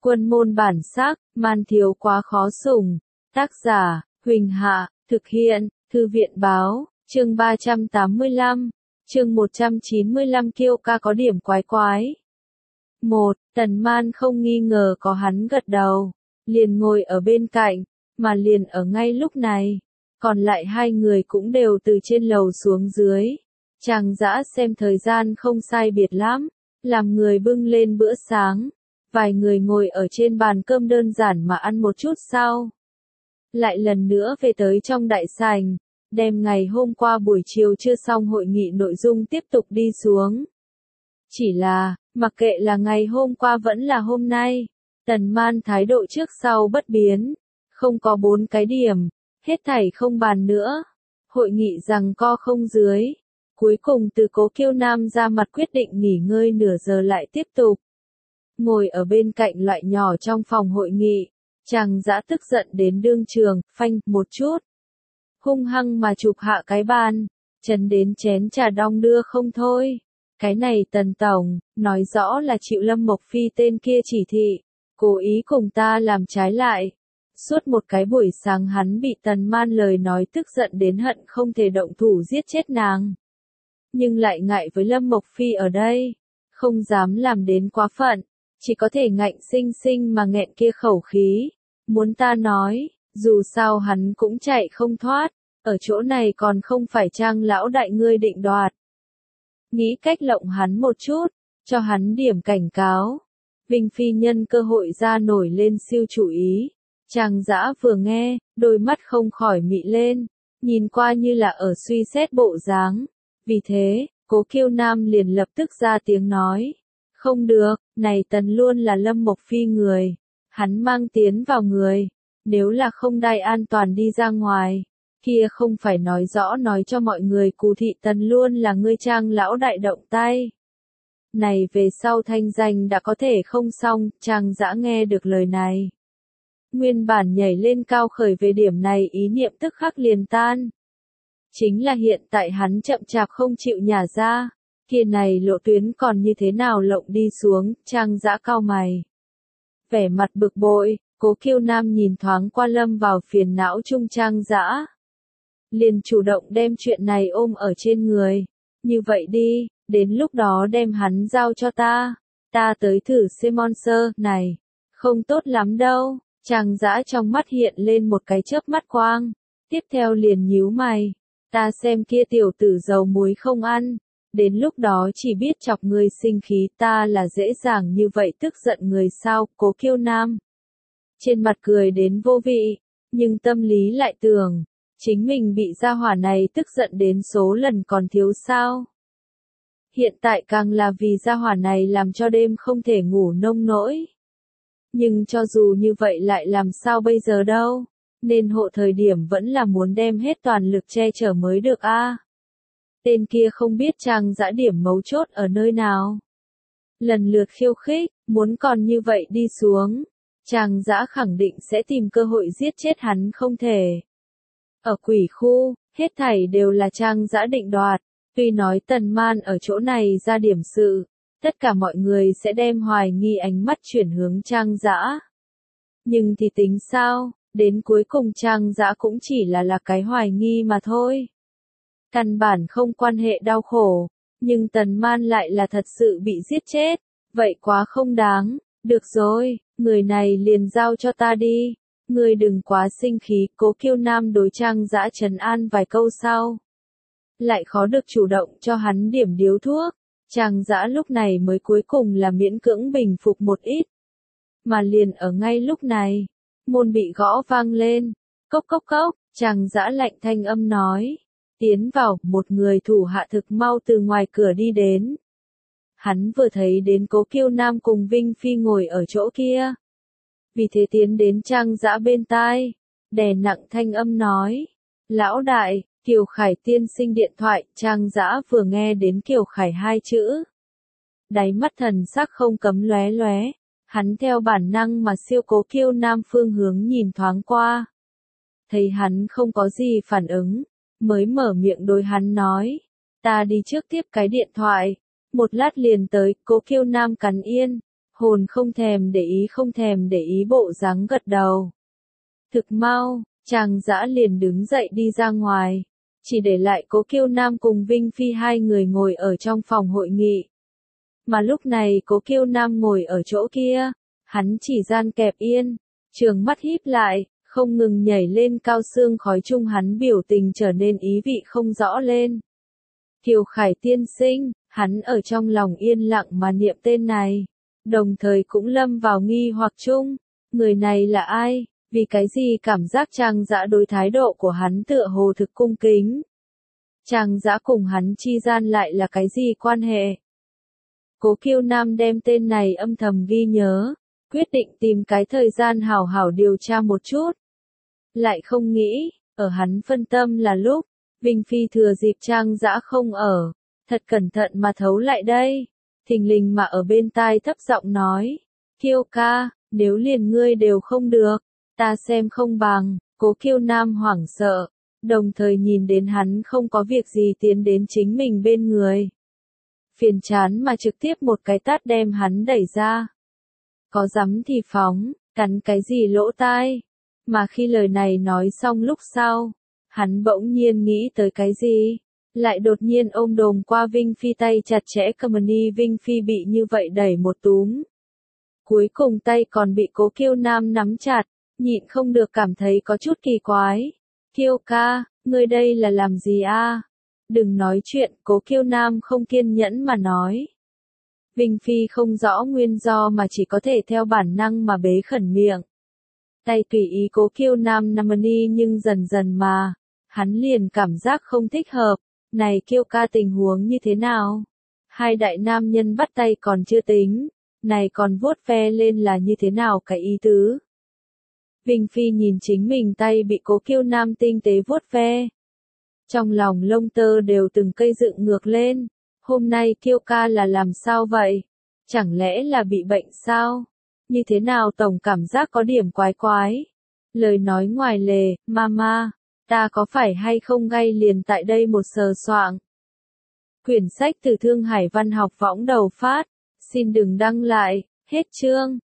Quân môn bản sắc, man thiếu quá khó sủng. Tác giả, Huỳnh Hạ, thực hiện, Thư viện báo, chương 385, chương 195 Kiêu ca có điểm quái quái. 1. Tần Man không nghi ngờ có hắn gật đầu, liền ngồi ở bên cạnh, mà liền ở ngay lúc này. Còn lại hai người cũng đều từ trên lầu xuống dưới. Trang Dã xem thời gian không sai biệt lắm, làm người bưng lên bữa sáng. Vài người ngồi ở trên bàn cơm đơn giản mà ăn một chút sau. Lại lần nữa về tới trong đại sảnh, đem ngày hôm qua buổi chiều chưa xong hội nghị nội dung tiếp tục đi xuống. Chỉ là, mặc kệ là ngày hôm qua vẫn là hôm nay, Tần Man thái độ trước sau bất biến, không có 4 cái điểm, hết thảy không bàn nữa. Hội nghị giằng co không dưới, cuối cùng từ Cố Kiêu Nam ra mặt quyết định nghỉ ngơi nửa giờ lại tiếp tục. Ngồi ở bên cạnh loại nhỏ trong phòng hội nghị, Trang Dã tức giận đến đương trường, phanh một chút. Hung hăng mà chụp hạ cái bàn, chấn đến chén trà đong đưa không thôi. Cái này Tần Tổng, nói rõ là chịu Lâm Mộc Phi tên kia chỉ thị, cố ý cùng ta làm trái lại. Suốt một cái buổi sáng hắn bị Tần Man lời nói tức giận đến hận không thể động thủ giết chết nàng. Nhưng lại ngại với Lâm Mộc Phi ở đây, không dám làm đến quá phận, chỉ có thể ngạnh sinh sinh mà nghẹn kia khẩu khí. Muốn ta nói, dù sao hắn cũng chạy không thoát, ở chỗ này còn không phải Trang lão đại ngươi định đoạt. Nghĩ cách lộng hắn một chút, cho hắn điểm cảnh cáo. Vinh Phi nhân cơ hội ra nổi lên siêu chủ ý. Trang Dã vừa nghe, đôi mắt không khỏi mị lên, nhìn qua như là ở suy xét bộ dáng. Vì thế, Cố Kiêu Nam liền lập tức ra tiếng nói. Không được, này Tần luôn là Lâm Mộc Phi người. Hắn mang tiến vào người. Nếu là không đai an toàn đi ra ngoài, kia không phải nói rõ nói cho mọi người Cù thị Tần luôn là ngươi Trang lão đại động tay. Này về sau thanh danh đã có thể không xong, Trang Dã nghe được lời này. Nguyên bản nhảy lên cao khởi về điểm này ý niệm tức khắc liền tan. Chính là hiện tại hắn chậm chạp không chịu nhả ra, kia này lộ tuyến còn như thế nào lộng đi xuống, Trang Dã cau mày. Vẻ mặt bực bội, Cố Kiêu Nam nhìn thoáng qua lâm vào phiền não chung Trang Dã. Liền chủ động đem chuyện này ôm ở trên người. Như vậy đi, đến lúc đó đem hắn giao cho ta. Ta tới thử Semonser này. Không tốt lắm đâu. Trang Dã trong mắt hiện lên một cái chớp mắt quang. Tiếp theo liền nhíu mày. Ta xem kia tiểu tử dầu muối không ăn. Đến lúc đó chỉ biết chọc người sinh khí, ta là dễ dàng như vậy tức giận người sao, Cố Kiêu Nam. Trên mặt cười đến vô vị, nhưng tâm lý lại tưởng, chính mình bị gia hỏa này tức giận đến số lần còn thiếu sao. Hiện tại càng là vì gia hỏa này làm cho đêm không thể ngủ nông nỗi. Nhưng cho dù như vậy lại làm sao bây giờ đâu, nên hộ thời điểm vẫn là muốn đem hết toàn lực che chở mới được a. Tên kia không biết Trang Dã điểm mấu chốt ở nơi nào. Lần lượt khiêu khích, muốn còn như vậy đi xuống, Trang Dã khẳng định sẽ tìm cơ hội giết chết hắn không thể. Ở quỷ khu, hết thảy đều là Trang Dã định đoạt, tuy nói Tần Man ở chỗ này ra điểm sự, tất cả mọi người sẽ đem hoài nghi ánh mắt chuyển hướng Trang Dã. Nhưng thì tính sao, đến cuối cùng Trang Dã cũng chỉ là cái hoài nghi mà thôi. Căn bản không quan hệ đau khổ, nhưng Tần Man lại là thật sự bị giết chết, vậy quá không đáng. Được rồi, người này liền giao cho ta đi, ngươi đừng quá sinh khí. Cố Kiêu Nam đối Trang Dã trấn an vài câu sau, lại khó được chủ động cho hắn điểm điếu thuốc. Trang Dã lúc này mới cuối cùng là miễn cưỡng bình phục một ít. Mà liền ở ngay lúc này, môn bị gõ vang lên, cốc cốc cốc, Trang Dã lạnh thanh âm nói. Tiến vào, một người thủ hạ thực mau từ ngoài cửa đi đến. Hắn vừa thấy đến Cố Kiêu Nam cùng Vinh Phi ngồi ở chỗ kia. Vì thế tiến đến Trang Dã bên tai, đè nặng thanh âm nói. Lão đại, Kiều Khải tiên sinh điện thoại. Trang Dã vừa nghe đến Kiều Khải 2 chữ, đáy mắt thần sắc không cấm lóe lóe. Hắn theo bản năng mà siêu Cố Kiêu Nam phương hướng nhìn thoáng qua. Thấy hắn không có gì phản ứng, mới mở miệng đối hắn nói. Ta đi trước tiếp cái điện thoại. Một lát liền tới. Cố Kiêu Nam cắn yên, Hồn không thèm để ý bộ dáng gật đầu. Thực mau, Trang Dã liền đứng dậy đi ra ngoài, chỉ để lại Cố Kiêu Nam cùng Vinh Phi hai người ngồi ở trong phòng hội nghị. Mà lúc này Cố Kiêu Nam ngồi ở chỗ kia, hắn chỉ gian kẹp yên, trường mắt híp lại, không ngừng nhảy lên cao xương khói chung hắn biểu tình trở nên ý vị không rõ lên. Kiều Khải tiên sinh, hắn ở trong lòng yên lặng mà niệm tên này, đồng thời cũng lâm vào nghi hoặc chung, người này là ai, vì cái gì cảm giác Trang Dã đối thái độ của hắn tựa hồ thực cung kính. Trang Dã cùng hắn chi gian lại là cái gì quan hệ? Cố Kiêu Nam đem tên này âm thầm ghi nhớ, quyết định tìm cái thời gian hảo hảo điều tra một chút. Lại không nghĩ, ở hắn phân tâm là lúc, Vinh Phi thừa dịp Trang Dã không ở, thật cẩn thận mà thấu lại đây, thình lình mà ở bên tai thấp giọng nói, Kiêu ca, nếu liền ngươi đều không được, ta xem không bằng. Cố Kiêu Nam hoảng sợ, đồng thời nhìn đến hắn không có việc gì tiến đến chính mình bên người. Phiền chán mà trực tiếp một cái tát đem hắn đẩy ra. Có dám thì phóng, cắn cái gì lỗ tai. Mà khi lời này nói xong lúc sau, hắn bỗng nhiên nghĩ tới cái gì, lại đột nhiên ôm đồm qua Vinh Phi tay chặt chẽ cầm ni Vinh Phi bị như vậy đẩy một túm. Cuối cùng tay còn bị Cố Kiêu Nam nắm chặt, nhịn không được cảm thấy có chút kỳ quái. Kiêu ca, ngươi đây là làm gì a? Đừng nói chuyện, Cố Kiêu Nam không kiên nhẫn mà nói. Vinh Phi không rõ nguyên do mà chỉ có thể theo bản năng mà bế khẩn miệng. Tay tùy ý Cố Kiêu Nam nắm ni nhưng dần dần mà, hắn liền cảm giác không thích hợp. Này Kiêu ca tình huống như thế nào? Hai đại nam nhân bắt tay còn chưa tính, này còn vuốt ve lên là như thế nào cái ý tứ? Vinh Phi nhìn chính mình tay bị Cố Kiêu Nam tinh tế vuốt ve. Trong lòng lông tơ đều từng cây dựng ngược lên. Hôm nay Kiêu ca là làm sao vậy? Chẳng lẽ là bị bệnh sao? Như thế nào tổng cảm giác có điểm quái quái? Lời nói ngoài lề, mama, ta có phải hay không ngay liền tại đây một sờ soạng? Quyển sách từ Thương Hải Văn học võng đầu phát. Xin đừng đăng lại, hết chương.